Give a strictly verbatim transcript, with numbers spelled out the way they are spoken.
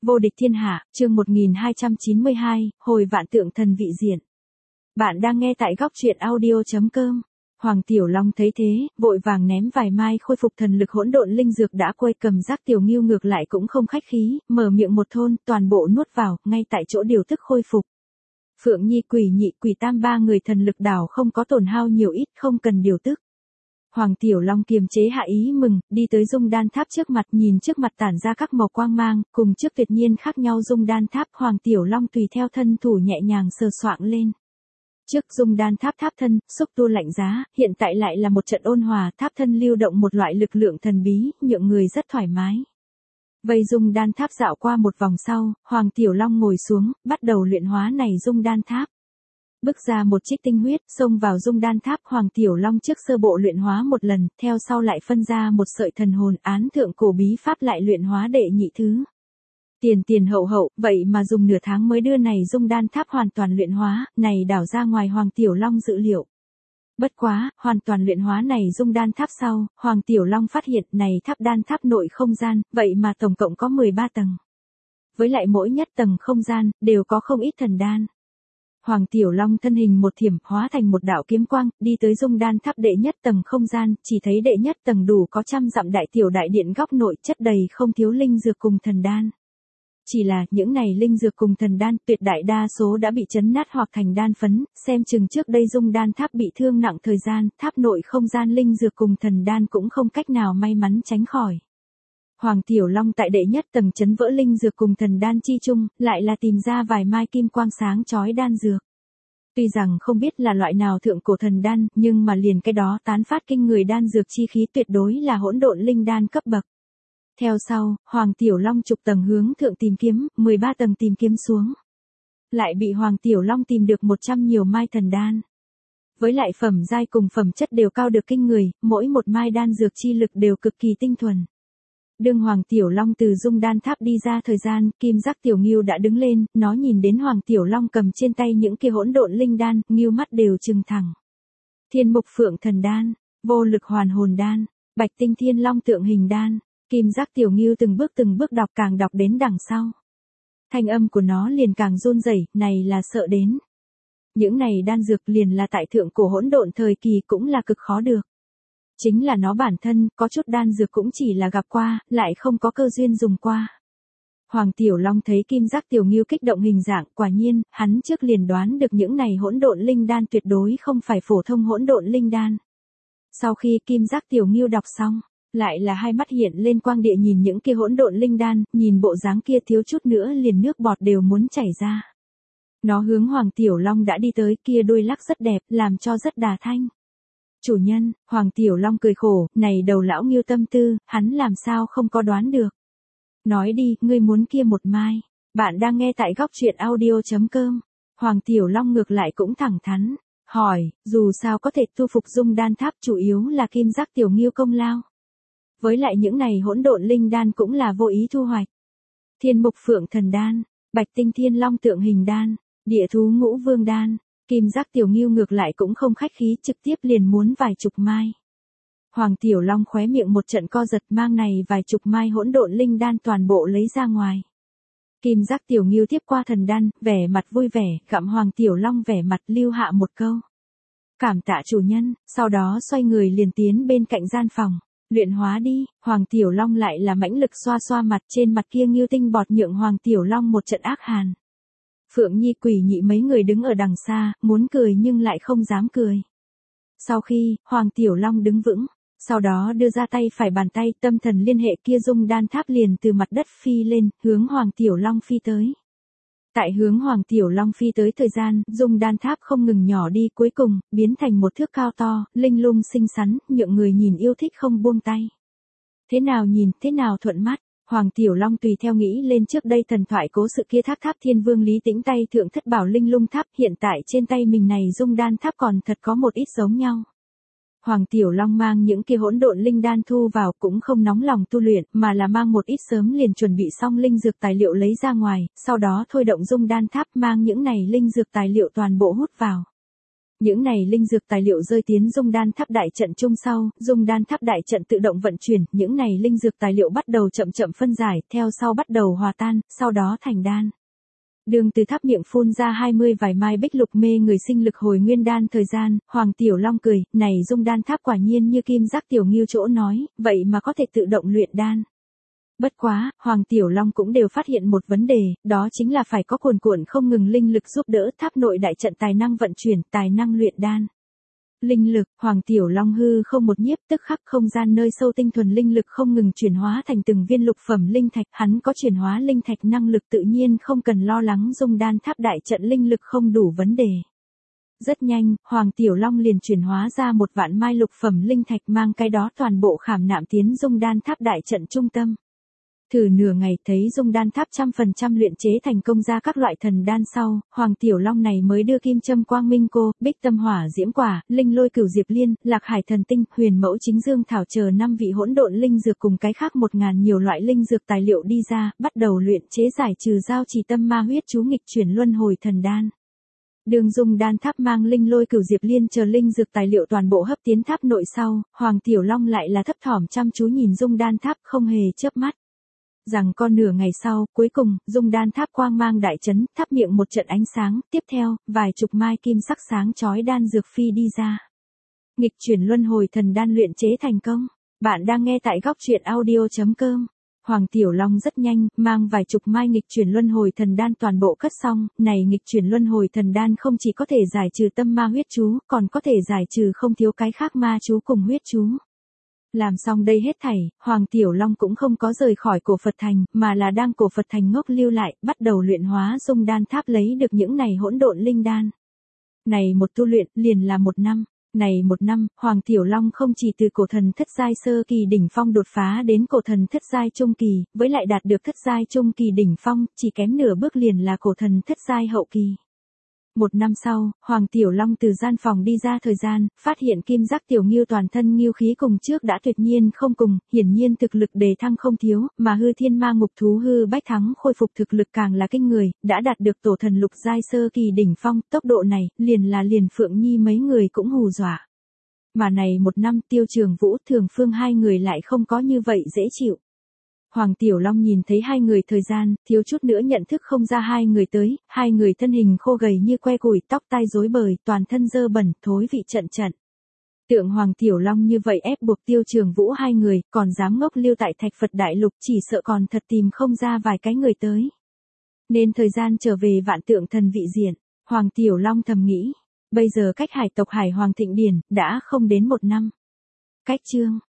Vô địch thiên hạ, chương một nghìn hai trăm chín mươi hai, hồi vạn tượng thần vị diện. Bạn đang nghe tại góc truyện audio chấm com. Hoàng Tiểu Long thấy thế, vội vàng ném vài mai khôi phục thần lực hỗn độn linh dược đã quay cầm giác Tiểu Ngưu ngược lại cũng không khách khí, mở miệng một thôn, toàn bộ nuốt vào, ngay tại chỗ điều tức khôi phục. Phượng Nhi, Quỷ Nhị, Quỷ Tam ba người thần lực đảo không có tổn hao nhiều ít, không cần điều tức. Hoàng Tiểu Long kiềm chế hạ ý mừng, đi tới dung đan tháp trước mặt, nhìn trước mặt tản ra các màu quang mang, cùng trước tuyệt nhiên khác nhau dung đan tháp. Hoàng Tiểu Long tùy theo thân thủ nhẹ nhàng sờ soạng lên. Trước dung đan tháp tháp thân, xúc tu lạnh giá, hiện tại lại là một trận ôn hòa, tháp thân lưu động một loại lực lượng thần bí, nhượng người rất thoải mái. Vây dung đan tháp dạo qua một vòng sau, Hoàng Tiểu Long ngồi xuống, bắt đầu luyện hóa này dung đan tháp. Bức ra một trích tinh huyết, xông vào dung đan tháp. Hoàng Tiểu Long trước sơ bộ luyện hóa một lần, theo sau lại phân ra một sợi thần hồn, án thượng cổ bí pháp lại luyện hóa đệ nhị thứ. Tiền tiền hậu hậu, vậy mà dùng nửa tháng mới đưa này dung đan tháp hoàn toàn luyện hóa, này đảo ra ngoài Hoàng Tiểu Long dự liệu. Bất quá, hoàn toàn luyện hóa này dung đan tháp sau, Hoàng Tiểu Long phát hiện này tháp đan tháp nội không gian, vậy mà tổng cộng có mười ba tầng. Với lại mỗi nhất tầng không gian, đều có không ít thần đan. Hoàng Tiểu Long thân hình một thiểm, hóa thành một đạo kiếm quang, đi tới dung đan tháp đệ nhất tầng không gian, chỉ thấy đệ nhất tầng đủ có trăm dặm đại tiểu đại điện góc nội chất đầy không thiếu linh dược cùng thần đan. Chỉ là, những này linh dược cùng thần đan, tuyệt đại đa số đã bị chấn nát hoặc thành đan phấn, xem chừng trước đây dung đan tháp bị thương nặng thời gian, tháp nội không gian linh dược cùng thần đan cũng không cách nào may mắn tránh khỏi. Hoàng Tiểu Long tại đệ nhất tầng chấn vỡ linh dược cùng thần đan chi chung, lại là tìm ra vài mai kim quang sáng chói đan dược. Tuy rằng không biết là loại nào thượng cổ thần đan, nhưng mà liền cái đó tán phát kinh người đan dược chi khí tuyệt đối là hỗn độn linh đan cấp bậc. Theo sau, Hoàng Tiểu Long chục tầng hướng thượng tìm kiếm, mười ba tầng tìm kiếm xuống. Lại bị Hoàng Tiểu Long tìm được một trăm nhiều mai thần đan. Với lại phẩm giai cùng phẩm chất đều cao được kinh người, mỗi một mai đan dược chi lực đều cực kỳ tinh thuần. Đương Hoàng Tiểu Long từ dung đan tháp đi ra thời gian, kim giác Tiểu Ngưu đã đứng lên, nó nhìn đến Hoàng Tiểu Long cầm trên tay những kia hỗn độn linh đan, ngưu mắt đều trừng thẳng. Thiên mục phượng thần đan, vô lực hoàn hồn đan, bạch tinh thiên long tượng hình đan, kim giác Tiểu Ngưu từng bước từng bước đọc, càng đọc đến đằng sau. Thanh âm của nó liền càng run rẩy, này là sợ đến. Những này đan dược liền là tại thượng cổ hỗn độn thời kỳ cũng là cực khó được. Chính là nó bản thân, có chút đan dược cũng chỉ là gặp qua, lại không có cơ duyên dùng qua. Hoàng Tiểu Long thấy kim giác Tiểu Ngưu kích động hình dạng, quả nhiên, hắn trước liền đoán được những này hỗn độn linh đan tuyệt đối không phải phổ thông hỗn độn linh đan. Sau khi kim giác Tiểu Ngưu đọc xong, lại là hai mắt hiện lên quang địa nhìn những kia hỗn độn linh đan, nhìn bộ dáng kia thiếu chút nữa liền nước bọt đều muốn chảy ra. Nó hướng Hoàng Tiểu Long đã đi tới, kia đuôi lắc rất đẹp, làm cho rất đà thanh. Chủ nhân, Hoàng Tiểu Long cười khổ, này đầu lão Ngưu tâm tư, hắn làm sao không có đoán được. Nói đi, ngươi muốn kia một mai. Bạn đang nghe tại góc truyện audio chấm com. Hoàng Tiểu Long ngược lại cũng thẳng thắn, hỏi, dù sao có thể tu phục dung đan tháp chủ yếu là kim giác Tiểu Ngưu công lao. Với lại những này hỗn độn linh đan cũng là vô ý thu hoạch. Thiên mục phượng thần đan, bạch tinh thiên long tượng hình đan, địa thú ngũ vương đan. Kim giác Tiểu Ngưu ngược lại cũng không khách khí, trực tiếp liền muốn vài chục mai. Hoàng Tiểu Long khóe miệng một trận co giật, mang này vài chục mai hỗn độn linh đan toàn bộ lấy ra ngoài. Kim giác Tiểu Ngưu tiếp qua thần đan, vẻ mặt vui vẻ, gặm Hoàng Tiểu Long vẻ mặt lưu hạ một câu. Cảm tạ chủ nhân, sau đó xoay người liền tiến bên cạnh gian phòng. Luyện hóa đi. Hoàng Tiểu Long lại là mãnh lực xoa xoa mặt, trên mặt kia ngưu tinh bọt nhượng Hoàng Tiểu Long một trận ác hàn. Phượng Nhi, Quỷ Nhị mấy người đứng ở đằng xa, muốn cười nhưng lại không dám cười. Sau khi, Hoàng Tiểu Long đứng vững, sau đó đưa ra tay phải bàn tay, tâm thần liên hệ kia dung đan tháp liền từ mặt đất phi lên, hướng Hoàng Tiểu Long phi tới. Tại hướng Hoàng Tiểu Long phi tới thời gian, dung đan tháp không ngừng nhỏ đi, cuối cùng, biến thành một thước cao to, linh lung xinh xắn, nhượng người nhìn yêu thích không buông tay. Thế nào nhìn, thế nào thuận mắt. Hoàng Tiểu Long tùy theo nghĩ lên trước đây thần thoại cố sự kia tháp tháp thiên vương Lý Tĩnh tay thượng thất bảo linh lung tháp, hiện tại trên tay mình này dung đan tháp còn thật có một ít giống nhau. Hoàng Tiểu Long mang những kia hỗn độn linh đan thu vào cũng không nóng lòng tu luyện, mà là mang một ít sớm liền chuẩn bị xong linh dược tài liệu lấy ra ngoài, sau đó thôi động dung đan tháp mang những này linh dược tài liệu toàn bộ hút vào. Những này linh dược tài liệu rơi tiến dung đan tháp đại trận chung sau, dung đan tháp đại trận tự động vận chuyển, những này linh dược tài liệu bắt đầu chậm chậm phân giải, theo sau bắt đầu hòa tan, sau đó thành đan. Đường từ tháp miệng phun ra hai mươi vài mai bích lục mê người sinh lực hồi nguyên đan thời gian, Hoàng Tiểu Long cười, này dung đan tháp quả nhiên như kim giác tiểu ngưu chỗ nói, vậy mà có thể tự động luyện đan. Bất quá, Hoàng Tiểu Long cũng đều phát hiện một vấn đề, đó chính là phải có cuồn cuộn không ngừng linh lực giúp đỡ tháp nội đại trận tài năng vận chuyển, tài năng luyện đan. Linh lực, Hoàng Tiểu Long hư không một nhiếp tức khắc không gian nơi sâu tinh thuần linh lực không ngừng chuyển hóa thành từng viên lục phẩm linh thạch, hắn có chuyển hóa linh thạch năng lực tự nhiên không cần lo lắng dung đan tháp đại trận linh lực không đủ vấn đề. Rất nhanh, Hoàng Tiểu Long liền chuyển hóa ra một vạn mai lục phẩm linh thạch mang cái đó toàn bộ khảm nạm tiến dung đan tháp đại trận trung tâm. Thử nửa ngày thấy dung đan tháp trăm phần trăm luyện chế thành công ra các loại thần đan sau, Hoàng Tiểu Long này mới đưa kim châm quang minh cô, bích tâm hỏa diễm quả, linh lôi cửu diệp liên, lạc hải thần tinh, huyền mẫu chính dương thảo chờ năm vị hỗn độn linh dược cùng cái khác một ngàn nhiều loại linh dược tài liệu đi ra, bắt đầu luyện chế giải trừ giao trì tâm ma huyết chú nghịch chuyển luân hồi thần đan. Đường dung đan tháp mang linh lôi cửu diệp liên chờ linh dược tài liệu toàn bộ hấp tiến tháp nội sau, Hoàng Tiểu Long lại là thấp thỏm chăm chú nhìn dung đan tháp không hề chớp mắt. Rằng con nửa ngày sau, cuối cùng, dung đan tháp quang mang đại chấn, tháp miệng một trận ánh sáng, tiếp theo, vài chục mai kim sắc sáng chói đan dược phi đi ra. Nghịch chuyển luân hồi thần đan luyện chế thành công. Bạn đang nghe tại góc truyện audio chấm com. Hoàng Tiểu Long rất nhanh, mang vài chục mai nghịch chuyển luân hồi thần đan toàn bộ cất xong, này nghịch chuyển luân hồi thần đan không chỉ có thể giải trừ tâm ma huyết chú, còn có thể giải trừ không thiếu cái khác ma chú cùng huyết chú. Làm xong đây hết thảy, Hoàng Tiểu Long cũng không có rời khỏi cổ Phật Thành, mà là đang cổ Phật Thành ngốc lưu lại, bắt đầu luyện hóa dung đan tháp lấy được những này hỗn độn linh đan. Này một tu luyện, liền là một năm. Này một năm, Hoàng Tiểu Long không chỉ từ cổ thần thất giai sơ kỳ đỉnh phong đột phá đến cổ thần thất giai trung kỳ, với lại đạt được thất giai trung kỳ đỉnh phong, chỉ kém nửa bước liền là cổ thần thất giai hậu kỳ. Một năm sau, Hoàng Tiểu Long từ gian phòng đi ra thời gian, phát hiện kim giác tiểu ngưu toàn thân ngưu khí cùng trước đã tuyệt nhiên không cùng, hiển nhiên thực lực đề thăng không thiếu, mà hư thiên ma ngục thú hư bách thắng khôi phục thực lực càng là kinh người, đã đạt được tổ thần lục giai sơ kỳ đỉnh phong, tốc độ này, liền là liền Phượng Nhi mấy người cũng hù dọa. Mà này một năm Tiêu Trường Vũ Thường Phương hai người lại không có như vậy dễ chịu. Hoàng Tiểu Long nhìn thấy hai người thời gian, thiếu chút nữa nhận thức không ra hai người tới, hai người thân hình khô gầy như que củi, tóc tai rối bời, toàn thân dơ bẩn, thối vị trận trận. Tượng Hoàng Tiểu Long như vậy ép buộc Tiêu Trường Vũ hai người, còn dám ngốc lưu tại Thạch Phật Đại Lục, chỉ sợ còn thật tìm không ra vài cái người tới. Nên thời gian trở về Vạn Tượng Thần Vị Diện, Hoàng Tiểu Long thầm nghĩ, bây giờ cách hải tộc Hải Hoàng Thịnh Điển, đã không đến một năm. Cách chương